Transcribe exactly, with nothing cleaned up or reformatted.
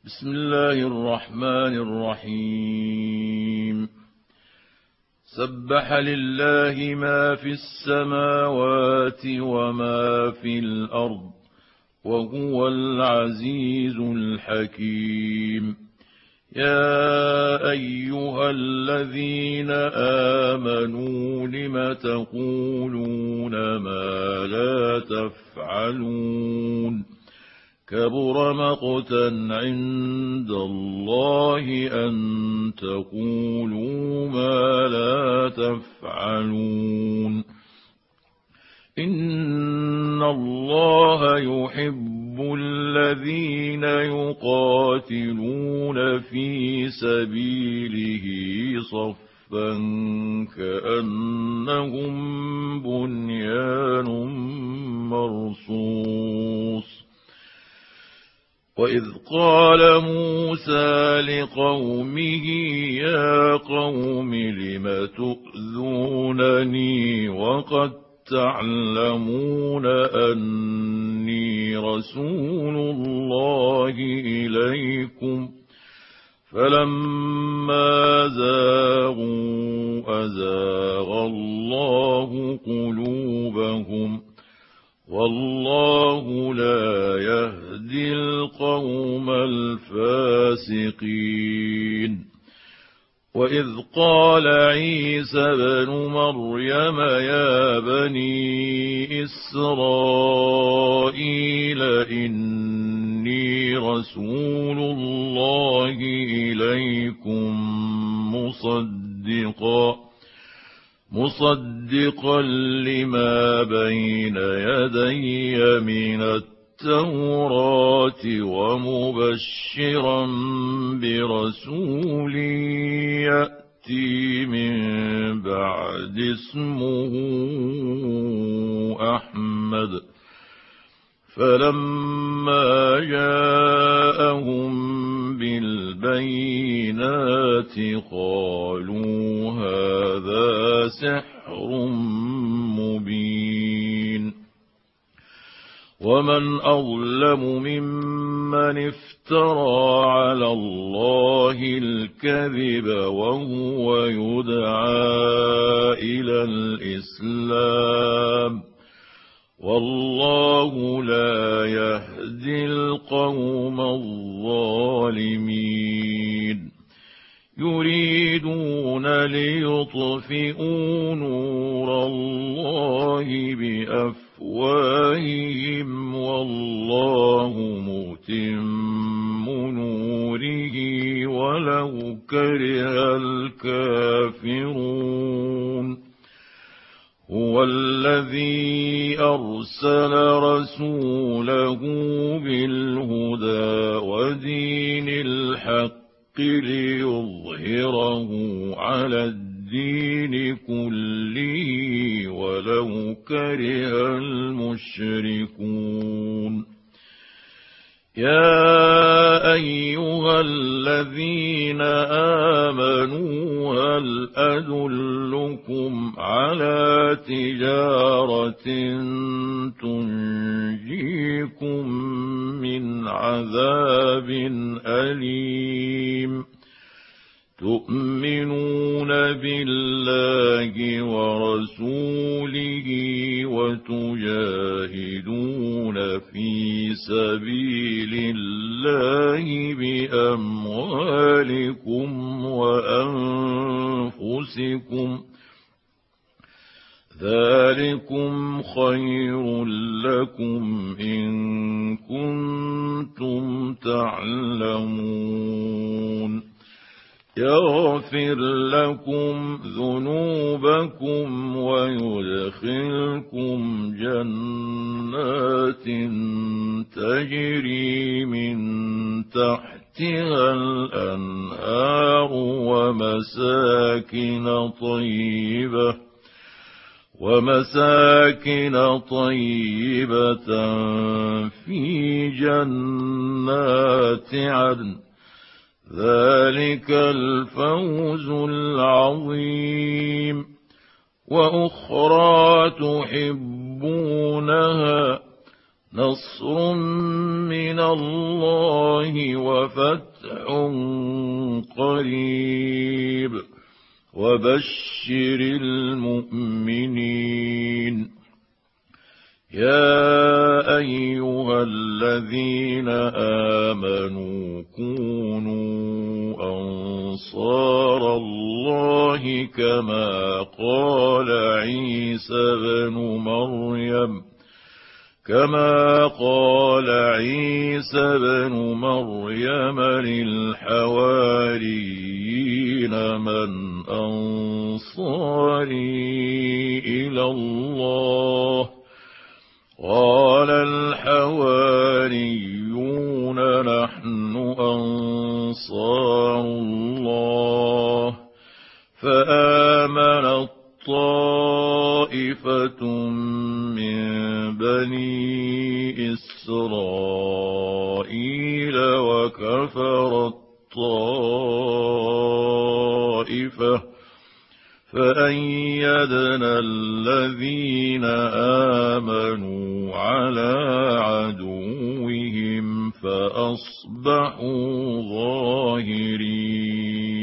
بسم الله الرحمن الرحيم. سبح لله ما في السماوات وما في الأرض وهو العزيز الحكيم. يا أيها الذين آمنوا لم تقولون ما لا تفعلون؟ كبر مقتا عند الله أن تقولوا ما لا تفعلون. إن الله يحب الذين يقاتلون في سبيله صفا كأنهم بنيان مرصوص. وإذ قال موسى لقومه يا قوم لم تؤذونني وقد تعلمون أني رسول الله إليكم؟ فلما زاغوا أزاغ الله قلوبهم والله لا يهدي القوم الفاسقين. وإذ قال عيسى بن مريم يا بني إسرائيل إني رسول الله إليكم مصدقا مصدقا لما بين يدي من التوراة ومبشرا برسول يأتي من بعد اسمه أحمد. فلما جاءهم بالبينات قالوا هذا سحر مبين. ومن أظلم ممن افترى على الله الكذب وهو يدعى إلى الإسلام والله لا يهدي القوم الظالمين. يريدون ليطفئوا نور الله بأفواههم والله متم نوره ولو كره الكافرون. هو الذي أرسل رسوله بالهدى ودين الحق ليظهره على الدين كله ولو كره المشركون. يا أيها الذين آمنوا هل أدلكم على تجارة تنجيكم من عذاب أليم؟ تؤمنون بالله ورسوله وتجاهدون في سبيل الله بأموالكم وأنفسكم ذلكم خير لكم إن كنتم تعلمون. يغفر لكم ذنوبكم ويدخلكم جنات تجري من تحتها الأنهار ومساكن طيبة ومساكن طيبة في جنات عدن ذلك الفوز العظيم. وأخرى تحبونها نصر من الله وفتح قريب وبشر المؤمنين يا أيها الذين آمنوا كونوا أنصار الله كما قال عيسى بن مريم كما قال عيسى بن مريم للحواريين من أنصاري إلى الله قال الحواريون نحن أنصار الله فآمنت طائفة من بني إسرائيل وكفرت طائفة فأيدنا الذين آمنوا على عدوهم فأصبحوا ظاهرين